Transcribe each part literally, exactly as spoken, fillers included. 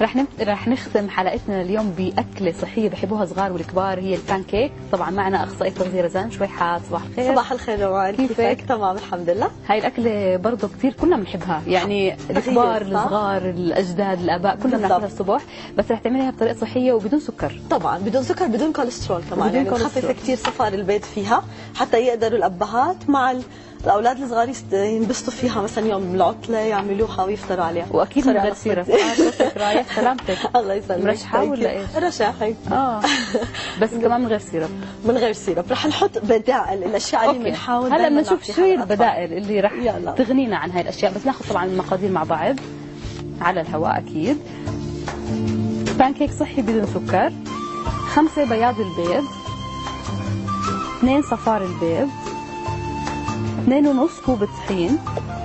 رح نم... رح نختم حلقتنا اليوم باكله صحيه بحبوها صغار والكبار، هي البان كيك. طبعا معنا اخصائيه تغذيه رزان شويحات. صباح الخير. صباح الخير روان، كيفك؟ تمام الحمد لله. هاي الاكله برضه كثير كلنا بنحبها، يعني الكبار الصغار الأجداد الآباء كلنا بناكلها الصبح، بس رح تعمليها بطريقة صحية وبدون سكر. طبعا بدون سكر بدون كوليسترول كمان، يعني نخفف كثير صفار البيض فيها حتى يقدروا الأبهات مع الأولاد الصغار ينبسطوا فيها، مثلا يوم العطلة يعملوها ويفطروا عليها. وأكيد من غير سيرب. رايح سلامتك. الله يسلمك. مرشحة ولا إيش؟ رشاحي. آه بس كمان من غير سيرب. من غير سيرب. رح نحط بدائل الأشياء اللي بنحاول هلا بنشوف شو هي البدائل اللي رح تغنينا عن هاي الأشياء، بس ناخذ طبعا المقادير مع بعض على الهواء أكيد. بانكيك صحي بدون سكر، خمسة بياض البيض، اثنين صفار البيض، اثنين ونص كوب طحين،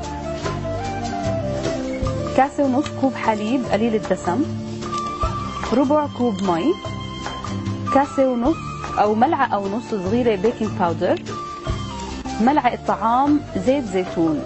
كاسة ونص كوب حليب قليل الدسم، ربع كوب مي، كاسة ونص أو ملعقة ونص صغيرة بيكنج باودر، ملعقة طعام زيت زيتون،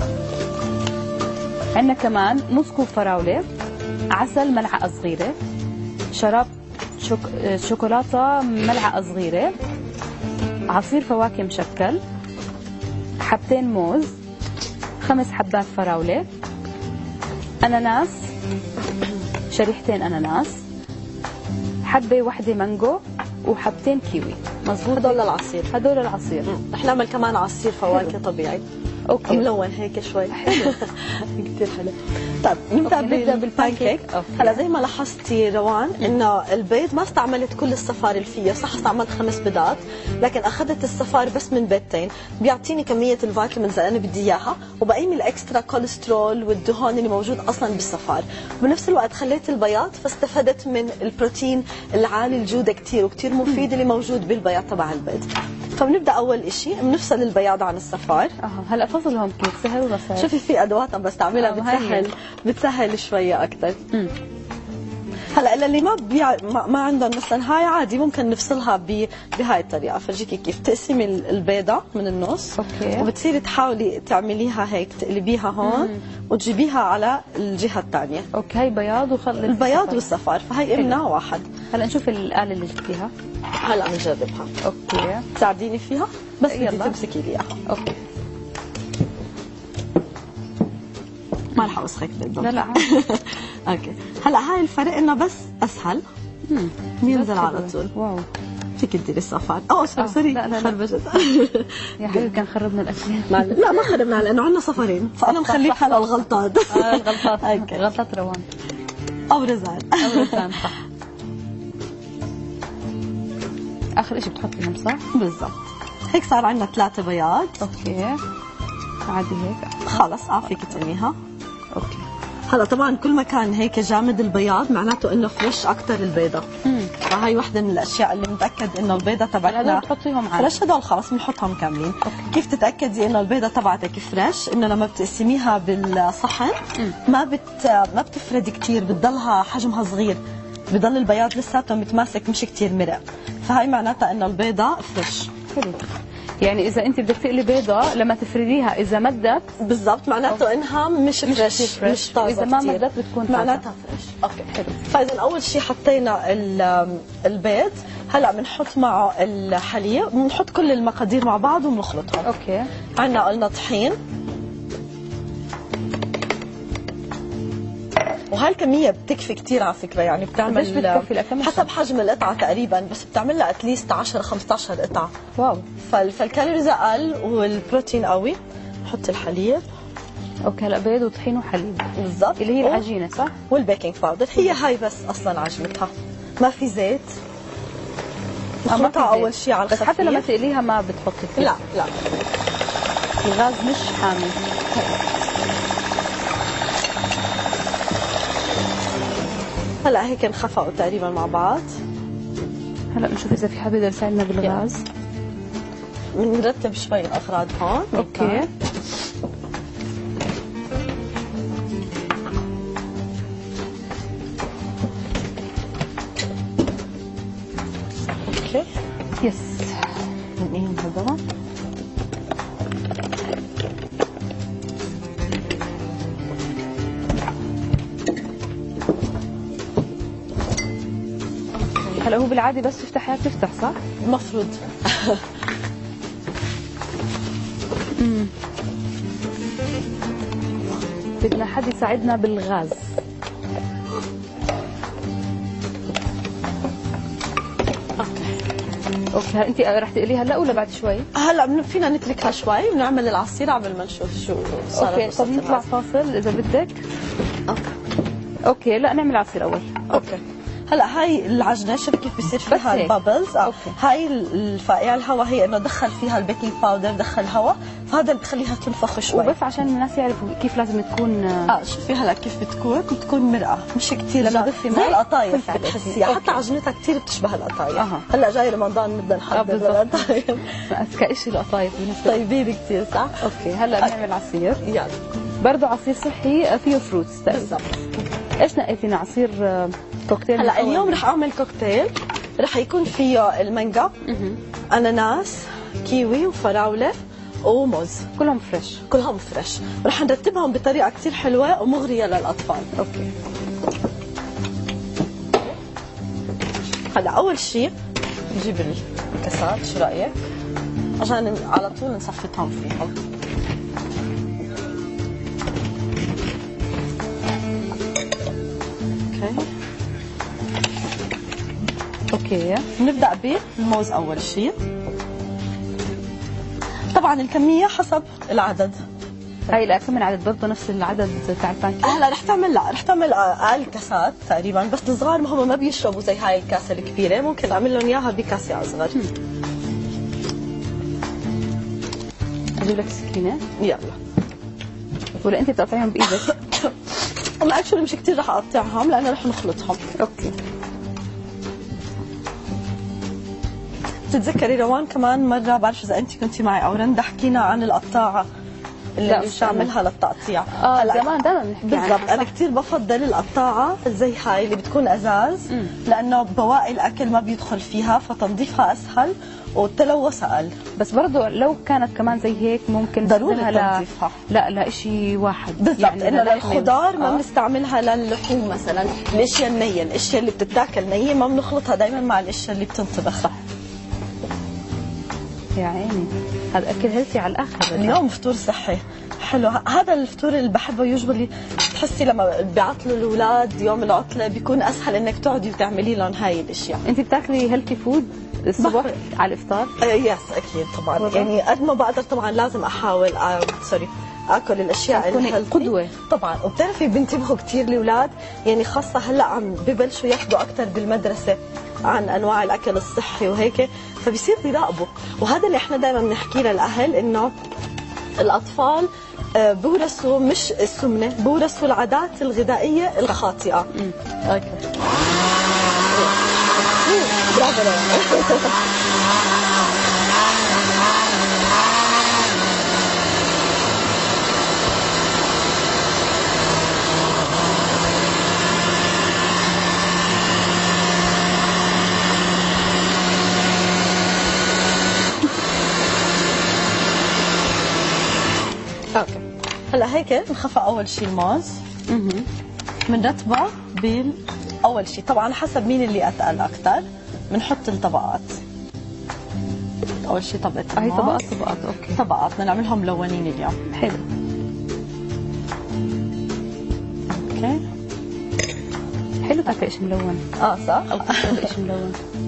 عندنا كمان نص كوب فراولة، عسل ملعقة صغيرة، شراب شوك... شوكولاتة ملعقة صغيرة، عصير فواكه مشكل، حبتين موز، خمس حبات فراولة، أناناس، شريحتين أناناس، حبة واحدة مانجو، وحبتين كيوي. مظبوط. هدول العصير. هدول العصير. رح نعمل كمان عصير فواكه طبيعي. اوكي. ملون هيك شوي. حلو. كثير حلو. طيب نبدا بالبانكيك. هلا زي ما لاحظتي روان انه البيض ما استعملت كل الصفار اللي فيه، صح استعملت خمس بيضات، لكن اخذت الصفار بس من بيضتين، بيعطيني كميه الفيتامينز اللي انا بدي اياها، وبقيم الاكسترا كوليسترول والدهون اللي موجود اصلا بالصفار، بنفس الوقت خليت البياض فاستفدت من البروتين العالي الجوده كثير وكثير مفيد اللي موجود بالبياض تبع البيض. فبنبدا اول شيء بنفصل البياض عن الصفار. اه هلا فصلهم كيف سهل ولا صعب؟ شوفي في ادوات عم بستعملها بتسهل بتسهل شويه اكثر. هلا اللي ما بيع ما, ما عندهم مثلا هاي عادي ممكن نفصلها ب... بهاي الطريقه. فرجيكي كيف تقسمي البيضه من النص. اوكي. وبتصيري تحاولي تعمليها هيك، تقلبيها هون مم. وتجيبيها على الجهه الثانيه. اوكي. هاي بياض وخلي البياض والصفار، فهي امنا واحد. هلا نشوف الآلة اللي جبتيها. هلا بنجربها. اوكي. تساعديني فيها بس بدي تمسكي لي اياها. اوكي. ما رح اوسخك بالضبط. لا لا. اوكي. هلا هاي الفرق انه بس اسهل. امم بينزل على طول. واو. فيك تديري الصفار. اوه سوري سوري. لا لا خربشت. يا حبيبي كان خربنا الاكل. لا ما خربنا لانه عندنا صفرين، فانا مخليها للغلطات. اه الغلطات. غلطات روان. او رزان. او رزان صح. اخر شيء بتحطيهم صح؟ بالضبط. هيك صار عندنا ثلاثة بياض. اوكي. عادي هيك. خلص اه فيك ترميها. اوكي. هلا طبعا كل ما كان هيك جامد البياض معناته انه فريش اكثر البيضه. امم فهي وحده من الاشياء اللي متاكد انه البيضه تبعتنا بتحطيهم عادي. فريش. هدول خلص بنحطهم كاملين. أوكي. كيف تتاكدي انه البيضه تبعتك فريش؟ انه لما بتقسميها بالصحن مم. ما بت ما بتفرد كثير، بتضلها حجمها صغير، بضل البياض لساته متماسك مش كثير مرق، فهي معناتها انه البيضه فريش. حلو. يعني اذا انت بدك تقلي بيضه لما تفرديها اذا مدت بالضبط معناته انها مش فريش، مش, مش طازه. اذا ما مدت بتكون معناتها فريش. اوكي حلو. فاذا اول شيء حطينا البيض، هلا بنحط معه الحليب، بنحط كل المقادير مع بعض وبنخلطهم. اوكي. عندنا قلنا طحين، وهاي الكميه بتكفي كثير على فكره، يعني بتعمل حسب حجم القطعه تقريبا، بس بتعمل لها اتليست عشرة خمسطعش قطعه. واو. فالكالوريز اقل والبروتين قوي. نحط الحليب. اوكي. هلا بيض وطحين وحليب. بالضبط. اللي هي العجينه صح؟ والبيكنج باودر، هي هاي بس اصلا عجنتها، ما في زيت. نخلطها اول شيء على الخفيف. بس حتى لما تقليها ما بتحطي فيه؟ لا لا. الغاز مش حامي. هلا هيك انخفقوا تقريبا مع بعض. هلا بنشوف اذا في حدا يقدر يساعدنا بالغاز. بنرتب شوي الاغراض هون. اوكي. اوكي. يس. نقيم هذول. هلا هو بالعاده بس تفتحها بتفتح صح؟ المفروض. امم بدنا حد يساعدنا بالغاز. اوكي انت رح تقليها هلا ولا بعد شوي؟ هلا فينا نتركها شوي ونعمل العصير قبل ما نشوف شو صار. اوكي طب نطلع فاصل اذا بدك. اوكي اوكي لا نعمل عصير اول. اوكي هلا هاي العجنه شوف كيف بصير فيها البابلز. اه هاي الفائع الهواء هي انه دخل فيها البيكنج باودر، دخل هواء، فهذا اللي بخليها تنفخ شوي. وبس عشان الناس يعرفوا كيف لازم تكون. اه شوفي هلا كيف بتكون بتكون مرقه مش كثير زي القطايف بتحسيها، حتى عجنتها كثير بتشبه القطايف. أه. هلا جاي رمضان بدنا نحضر القطايف. اذكى شيء القطايف بالنسبه طيبين كثير صح؟ اوكي هلا بنعمل عصير. يلا برضه عصير صحي فيه فروتس بالضبط. ايش نقيتينا؟ عصير كوكتيل. هلا اليوم رح اعمل كوكتيل رح يكون فيه المانجا، اناناس، كيوي وفراوله وموز، كلهم فريش. كلهم فريش، رح نرتبهم بطريقه كثير حلوه ومغريه للاطفال. اوكي هلا اول شيء نجيب الكاسات، شو رايك؟ عشان على طول نصفطهم فيهم. اوكي نبدا بالموز اول شيء. طبعا الكميه حسب العدد. هاي لا كم عدد برضه نفس العدد تاع البانكيك؟ هلا رح تعمل لا رح تعمل اقل كاسات تقريبا، بس الصغار ما هم ما بيشربوا زي هاي الكاسه الكبيره، ممكن اعمل لهم اياها بكاسه اصغر. اجيب لك سكينه؟ يلا. ولا انت بتقطعيهم بايدك؟ انا اكشلي مش كثير رح اقطعهم لانه رح نخلطهم. اوكي. بتتذكري روان كمان مره بعرف اذا انت كنتي معي او رندا حكينا عن القطاعه اللي بنستعملها للتقطيع. اه زمان دائما بنحكي عنها. بالضبط. انا كثير بفضل القطاعه زي هاي اللي بتكون ازاز، مم. لانه بواقي الاكل ما بيدخل فيها فتنظيفها اسهل والتلوث اقل. بس برضه لو كانت كمان زي هيك ممكن ضروري تنظيفها. لا لا شيء واحد بالضبط. يعني انه للخضار ما بنستعملها للحوم مثلا، الاشياء النيه، الاشياء اللي بتتاكل نيه ما بنخلطها دائما مع الاشياء اللي بتنطبخ. صح. يا عيني هذا اكل هيلثي على الاخر. اليوم فطور صحي حلو. هذا الفطور اللي بحبه يوجوالي، بتحسي لما بيعطلوا الاولاد يوم العطله بيكون اسهل انك تقعدي وتعملي لهم هاي الاشياء. انت بتاكلي هيلثي فود الصبح على الافطار؟ آه يس اكيد طبعا. وضع. يعني قد ما بقدر طبعا لازم احاول آه سوري اكل الاشياء الهيلثي قدوه طبعا. وبتعرفي بنتبهوا كثير الاولاد، يعني خاصه هلا عم ببلشوا ياخذوا اكثر بالمدرسه عن انواع الاكل الصحي وهيك، فبصير بيراقبوا. وهذا اللي احنا دائما بنحكي للاهل، انه الاطفال بورثوا مش السمنه، بورثوا العادات الغذائيه الخاطئه. اوكي برافو. اوكي هلا هيك بنخفق اول شيء الموز، بنرتبه بال اول شيء طبعا حسب مين اللي اتقل اكثر بنحط الطبقات. اول شيء طبقه هي طبقات طبقات. اوكي طبقات بدنا نعملهم ملونين اليوم. حلو. اوكي حلو تاكل شيء ملون. اه صح. او تاكل شيء ملون.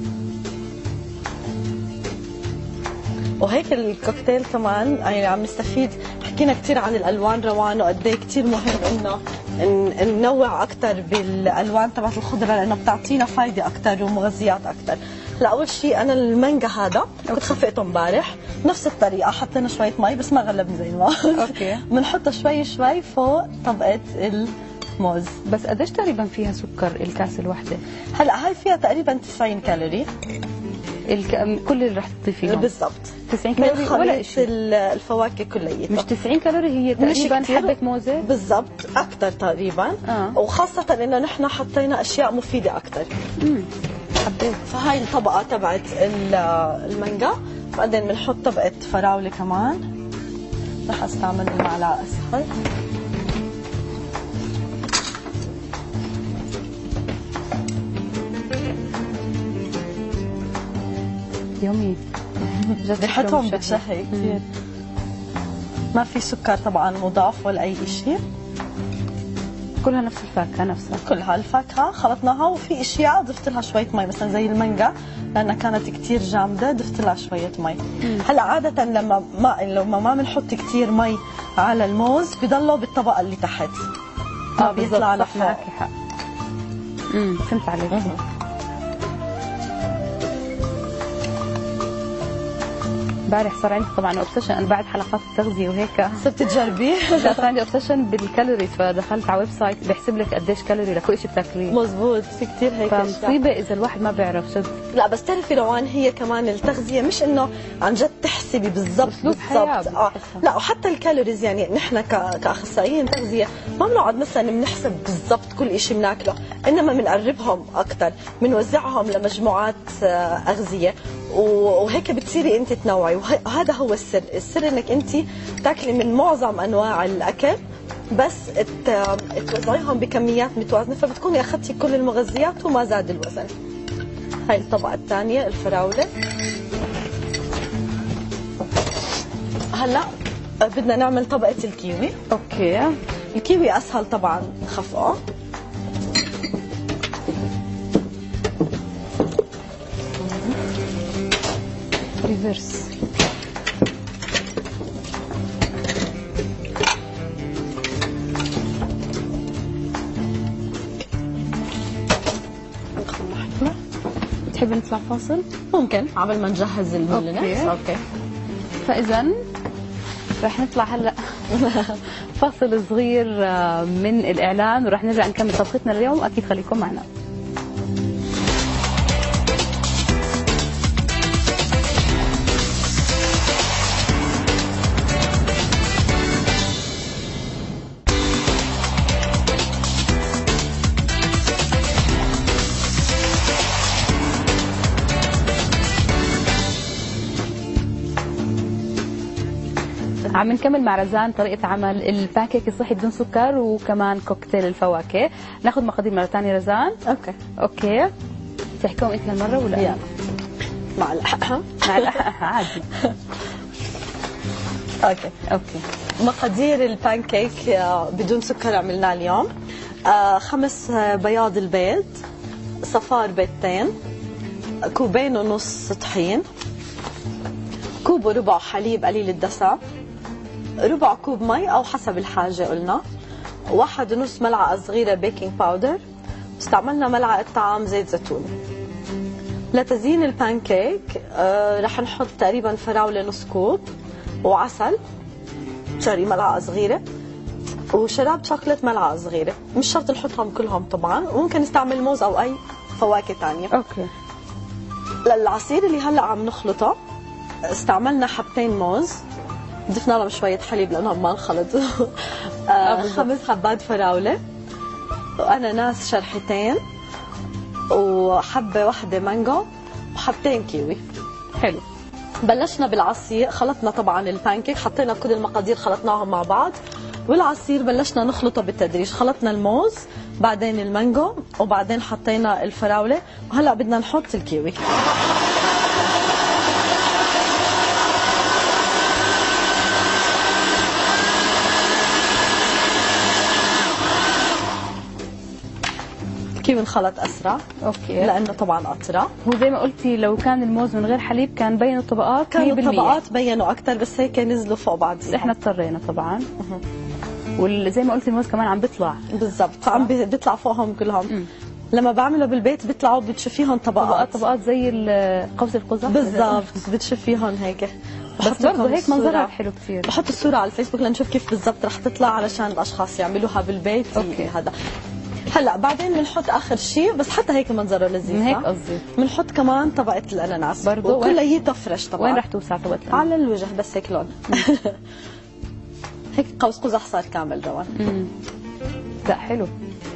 وهيك الكوكتيل كمان يعني عم نستفيد، حكينا كثير عن الالوان روان وقد ايه كثير مهم انه ننوع اكثر بالالوان تبعت الخضره لانه بتعطينا فايده اكثر ومغذيات اكثر. هلا اول شيء انا المانجا هذا كنت خفقته امبارح نفس الطريقه، حطينا شويه مي بس ما غلبني زي ما اوكي بنحطها شوي شوي فوق طبقه الموز. بس قديش تقريبا فيها سكر الكاسه الواحده؟ هلا هاي فيها تقريبا تسعين كالوري. الك... كل اللي رح تضيفيهم بالضبط تسعين كالوري ولا شيء. الفواكه كليتها مش تسعين كالوري، هي تقريبا حبه موزه بالضبط اكثر تقريبا. آه. وخاصه انه نحن حطينا اشياء مفيده اكثر. امم حبيت. فهاي الطبقه تبعت المانجا، بعدين بنحط طبقه فراوله كمان، رح استعمل المعلقه اسهل. يومي ريحتهم بتشهي كثير. ما في سكر طبعا مضاف ولا اي شيء، كلها نفس الفاكهه نفسها، كلها الفاكهه خلطناها، وفي اشياء ضفت لها شويه مي مثلا زي المانجا لانها كانت كثير جامده ضفت لها شويه مي. هلا عاده لما ما لما ما بنحط كثير مي على الموز بضله بالطبقه اللي تحت ما بيطلع لفوق. امم فهمت عليك. امبارح صار عندي طبعا اوبسيشن، انا بعد حلقات التغذيه وهيك صرت تجربي. صار عندي اوبسيشن بالكالوريز، فدخلت على ويب سايت بيحسب لك قديش كالوري لكل شيء بتاكليه. مزبوط، في كثير هيك فمصيبه اذا الواحد ما بيعرف جد. لا بس تعرفي روان، هي كمان التغذيه مش انه عن جد تحسبي بالضبط بالضبط اه لا، وحتى الكالوريز يعني نحن كاخصائيين تغذيه ما بنقعد مثلا بنحسب بالضبط كل شيء بناكله، انما بنقربهم اكثر، بنوزعهم لمجموعات اغذيه، وهيك بتصيري انت تنوعي. وهذا هو السر، السر انك انت تاكلي من معظم انواع الاكل بس توزعيهم بكميات متوازنه، فبتكوني اخذتي كل المغذيات وما زاد الوزن. هاي الطبقه الثانيه الفراوله. هلا بدنا نعمل طبقه الكيوي. اوكي. الكيوي اسهل طبعا خفقه. ريفرس. تحبي نطلع فاصل؟ ممكن قبل ما نجهز المولنس. اوكي اوكي. فاذا رح نطلع هلا فاصل صغير من الاعلان، ورح نرجع نكمل طبختنا اليوم، اكيد خليكم معنا. عم نكمل مع رزان طريقة عمل البانكيك الصحي بدون سكر وكمان كوكتيل الفواكه. ناخذ مقادير مرة ثانية رزان. اوكي اوكي. تحكيهم انت هالمرة ولا يلا؟ مع الحقها مع الحقها عادي. اوكي اوكي. مقادير البانكيك بدون سكر عملناه اليوم. خمس بياض البيض، صفار بيضتين، كوبين ونص طحين، كوب وربع حليب قليل الدسم، ربع كوب مي او حسب الحاجه قلنا، واحد ونص ملعقه صغيره بيكنج باودر، استعملنا ملعقه طعام زيت زيتون. لتزيين البانكيك آه رح نحط تقريبا فراوله نص كوب، وعسل شري ملعقه صغيره، وشراب شوكولات ملعقه صغيره. مش شرط نحطهم كلهم طبعا، وممكن نستعمل موز او اي فواكه ثانيه. اوكي. للعصير اللي هلا عم نخلطه استعملنا حبتين موز، ضفنا لهم شويه حليب لانهم ما انخلطوا. آه خمس حبات فراوله، واناناس شرحتين، وحبه واحده مانجو، وحبتين كيوي. حلو. بلشنا بالعصير، خلطنا طبعا البانكيك، حطينا كل المقادير خلطناهم مع بعض، والعصير بلشنا نخلطه بالتدريج. خلطنا الموز، بعدين المانجو، وبعدين حطينا الفراوله، وهلا بدنا نحط الكيوي. كيف انخلط اسرع. اوكي. لانه طبعا اطرى. هو زي ما قلتي لو كان الموز من غير حليب كان بينوا الطبقات. كانوا الطبقات بينوا اكثر، بس هيك نزلوا فوق بعض. بس احنا اضطرينا طبعا. وزي ما قلتي الموز كمان عم بيطلع. بالضبط، فعم بيطلع فوقهم كلهم. م. لما بعمله بالبيت بيطلعوا بتشوفيهم طبقات طبقات طبقات زي قوس القزح. بالضبط، بتشوفيهم هيك. بس برضه هيك منظرها حلو كثير. بحط الصوره على الفيسبوك لنشوف كيف بالضبط رح تطلع علشان الاشخاص يعملوها بالبيت. اوكي. هذا هلا بعدين بنحط اخر شيء، بس حتى هيك منظره لذيذ. هيك قصدي. بنحط كمان طبقه الاناناس برضه، وكلياتها فريش طبعا. وين رح توسع طبقه الاناناس؟ على الوجه بس هيك لون. هيك قوس قزح صار كامل روان. امم لا حلو.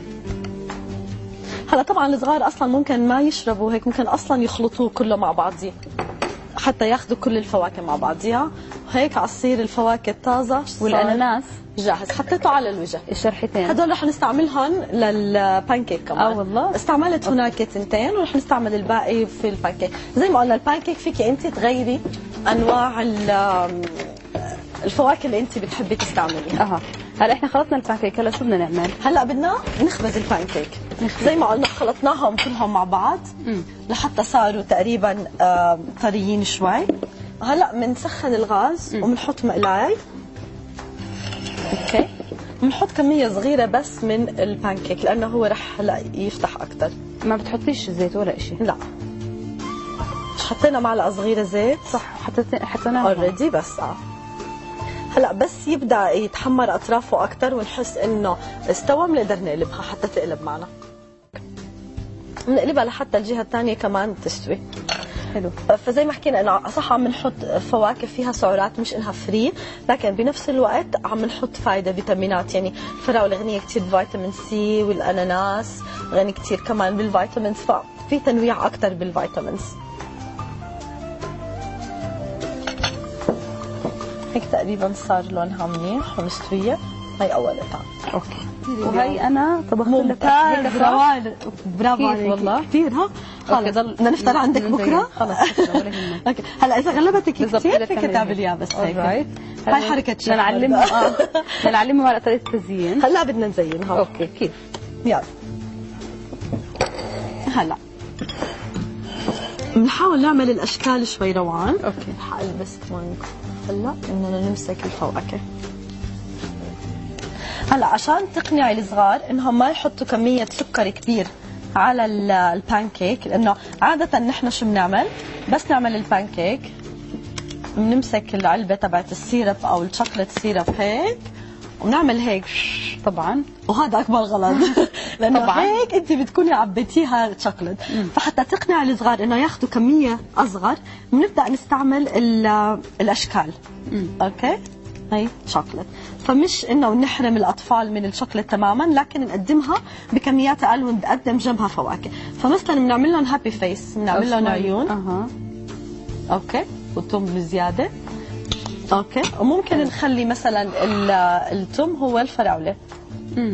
هلا طبعا الصغار اصلا ممكن ما يشربوا هيك، ممكن اصلا يخلطوه كله مع بعضيه حتى ياخذوا كل الفواكه مع بعضيها. هيك عصير الفواكه الطازه والاناناس جاهز، حطيته على الوجه. الشرحتين هدول رح نستعملهم للبانكيك كمان. اه والله استعملت هناك تنتين ورح نستعمل الباقي في البانكيك. زي ما قلنا البانكيك فيك انت تغيري انواع الفواكه اللي انت بتحبي تستعمليها. اها هلا احنا خلطنا البانكيك، هلا شو بدنا نعمل؟ هلا بدنا نخبز البانكيك. نخبز. زي ما قلنا خلطناهم كلهم مع بعض مم. لحتى صاروا تقريبا طريين شوي. هلا بنسخن الغاز وبنحط مقلاي. اوكي. بنحط كميه صغيره بس من البانكيك لانه هو رح هلا يفتح اكثر. ما بتحطيش زيت ولا شيء؟ لا. مش حطينا معلقه صغيره زيت؟ صح حطيت حطيناها اوريدي بس اه. هلا بس يبدا يتحمر اطرافه اكثر ونحس انه استوى بنقدر نقلبها حتى تقلب معنا. بنقلبها لحتى الجهه الثانيه كمان تستوي. حلو. فزي ما حكينا انه صح عم نحط فواكه فيها سعرات مش انها فري، لكن بنفس الوقت عم نحط فايده فيتامينات. يعني الفراوله غنيه كثير بفيتامين سي والاناناس غني كثير كمان بالفيتامينز، ففي تنويع اكثر بالفيتامينز. هيك تقريبا صار لونها منيح ومستويه. هي اول طعم. اوكي. وهي انا طبخت لك ممتاز روان. برافو عليك والله كثير. ها خلص بدنا نفطر عندك بكره. خلص ولا يهمك. اوكي هلا اذا غلبتك كثير فيك تعمليها بس هيك. رايت. هاي حركه شغل نعلمهم اه نعلمهم على طريقه التزيين. هلا بدنا نزينها. اوكي كيف؟ يلا هلا بنحاول نعمل الاشكال شوي روان. اوكي حالبس كمان هلا بدنا نمسك الفواكه. هلا عشان تقنعي الصغار انهم ما يحطوا كميه سكر كبير على البانكيك، لانه عاده نحن شو بنعمل؟ بس نعمل البانكيك بنمسك العلبه تبعت السيرب او الشوكليت سيرب هيك ونعمل هيك طبعا، وهذا اكبر غلط لانه طبعاً. هيك انت بتكوني عبيتيها شوكليت. فحتى تقنعي الصغار انه ياخذوا كميه اصغر بنبدا نستعمل الاشكال. مم. اوكي هي شوكليت، فمش انه نحرم الاطفال من الشوكليت تماما، لكن نقدمها بكميات اقل ونقدم جنبها فواكه. فمثلا بنعمل لهم هابي فيس، بنعمل لهم عيون. اها اوكي والثوم بزياده. اوكي وممكن نخلي مثلا الثوم هو الفراوله. امم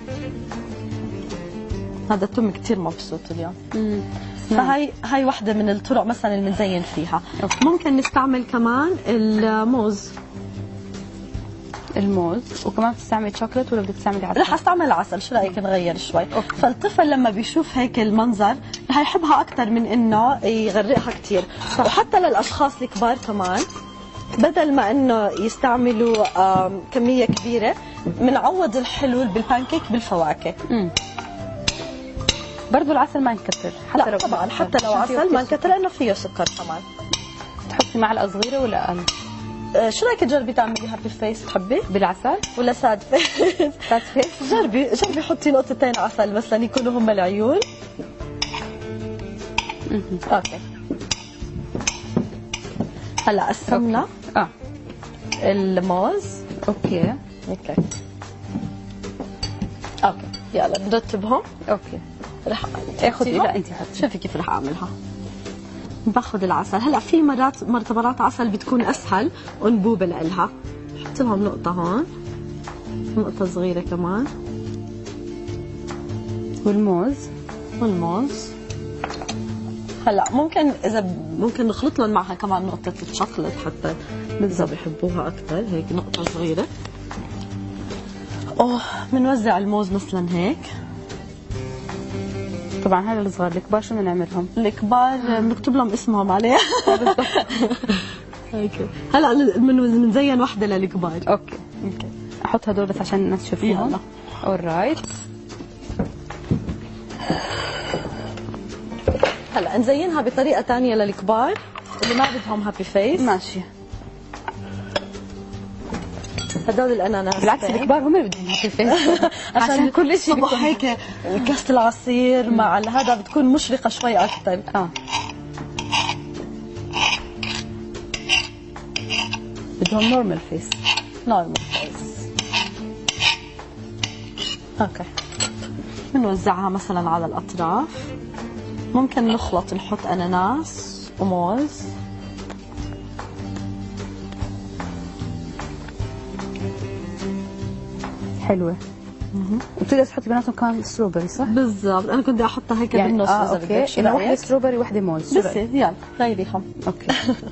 هذا الثوم كثير مبسوط اليوم. امم فهي هاي وحده من الطرق مثلا اللي بنزين فيها. أوكي. ممكن نستعمل كمان الموز. الموز وكمان بتستعملي شوكليت ولا بدك تستعملي عسل؟ رح استعمل عسل. شو رايك نغير شوي؟ أوكي. فالطفل لما بيشوف هيك المنظر رح يحبها اكثر من انه يغرقها كثير. وحتى للاشخاص الكبار كمان بدل ما انه يستعملوا كميه كبيره بنعوض الحلو بالبانكيك بالفواكه. امم برضه العسل ما ينكتر حتى لا لو طبعا حتى لو عسل ما ينكتر لانه فيه سكر كمان. تحطي معلقه صغيره ولا اقل؟ شو رايك تجربي تعملي هابي فيس؟ تحبي بالعسل ولا ساد فيس؟ ساد فيس. جربي جربي حطي نقطتين عسل مثلا يكونوا هم العيون. اوكي هلا قسمنا اه الموز. اوكي اوكي اوكي يلا نرتبهم. اوكي رح اخذ لا انت حطي. شوفي كيف رح اعملها. باخذ العسل. هلا في مرات مرتبطات عسل بتكون اسهل انبوبه لها. بحط لهم نقطه هون، نقطه صغيره كمان، والموز والموز هلا ممكن اذا ممكن نخلط لهم معها كمان نقطه الشوكليت حتى اذا بحبوها اكثر. هيك نقطه صغيره. اوه بنوزع الموز مثلا هيك. طبعا هذا الصغار. الكبار شو بدنا نعملهم؟ الكبار بنكتب لهم اسمهم عليه. هيك هلا بنزين وحده للكبار. اوكي اوكي احط هدول بس عشان الناس تشوفيهم. اورايت هلا نزينها بطريقه ثانيه للكبار اللي ما بدهم هابي فيس. ماشي. هدول الاناناس بالعكس الكبار هم اللي بدهم هابي فيس عشان كل شيء بيكون هيك كاسه العصير مع هذا بتكون مشرقه شوي اكثر. اه بدهم نورمال فيس. نورمال فيس. اوكي بنوزعها مثلا على الاطراف. ممكن نخلط نحط اناناس وموز. حلوه. وبتقدر تحطي بيناتهم كمان ستروبري صح؟ بالضبط، انا كنت بدي احطها هيك يعني بالنص آه اذا بدك. انه وحده ستروبري وحده موز. بس يلا غيريهم. اوكي.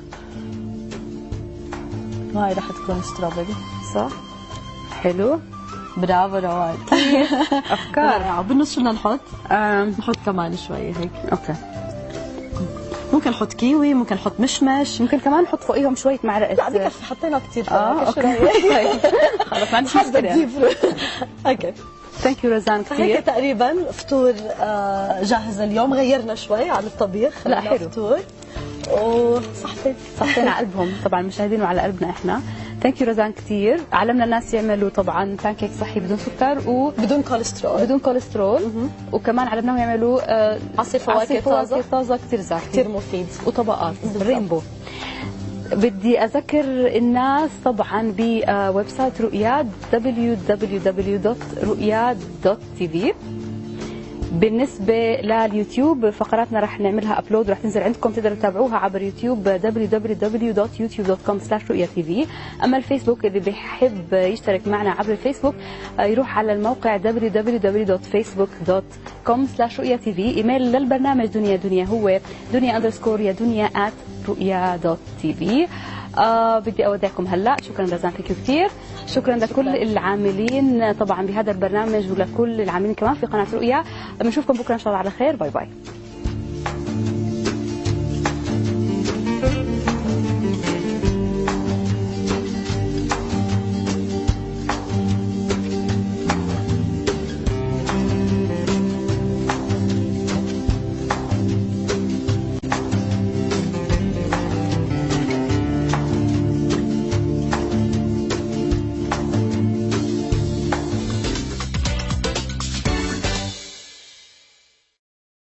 هاي رح تكون ستروبري صح؟ حلو. برافو روان. افكار. بالنص شو بدنا نحط؟ آم. نحط كمان شوي هيك. اوكي. ممكن نحط كيوي، ممكن نحط مشمش، ممكن كمان نحط فوقيهم شويه معلقه. لا بكفي حطينا كثير. اه اوكي. خلص ما عنديش مشكله. اوكي. ثانك يو رزان كثير. هيك تقريبا فطور جاهز اليوم. غيرنا شوي عن الطبيخ. لا حلو. فطور وصحتين صحتين على قلبهم طبعا المشاهدين وعلى قلبنا احنا. ثانك يو رزان كثير. علمنا الناس يعملوا طبعا بانكيك صحي بدون سكر وبدون كوليسترول بدون كوليسترول. وكمان علمناهم يعملوا آه عصير فواكه طازه طازه كثير زاكي كثير مفيد وطبقات رينبو. بدي اذكر الناس طبعا بويب سايت رؤياد دبليو دبليو دبليو دوت رؤياد دوت تي في. بالنسبة لليوتيوب فقراتنا رح نعملها ابلود ورح تنزل عندكم، تقدروا تتابعوها عبر يوتيوب دبليو دبليو دبليو دوت يوتيوب دوت كوم سلاش رؤيا تي في. اما الفيسبوك اللي بيحب يشترك معنا عبر الفيسبوك يروح على الموقع دبليو دبليو دبليو دوت فيسبوك دوت كوم سلاش رؤيا تي في. ايميل للبرنامج دنيا دنيا هو دنيا اندرسكور يا دنيا ات رؤيا دوت تي في. آه بدي اودعكم هلا. شكرا رزان فيك كثير. شكرا لكل العاملين طبعا بهذا البرنامج ولكل العاملين كمان في قناه رؤيا. بنشوفكم بكره ان شاء الله على خير. باي باي.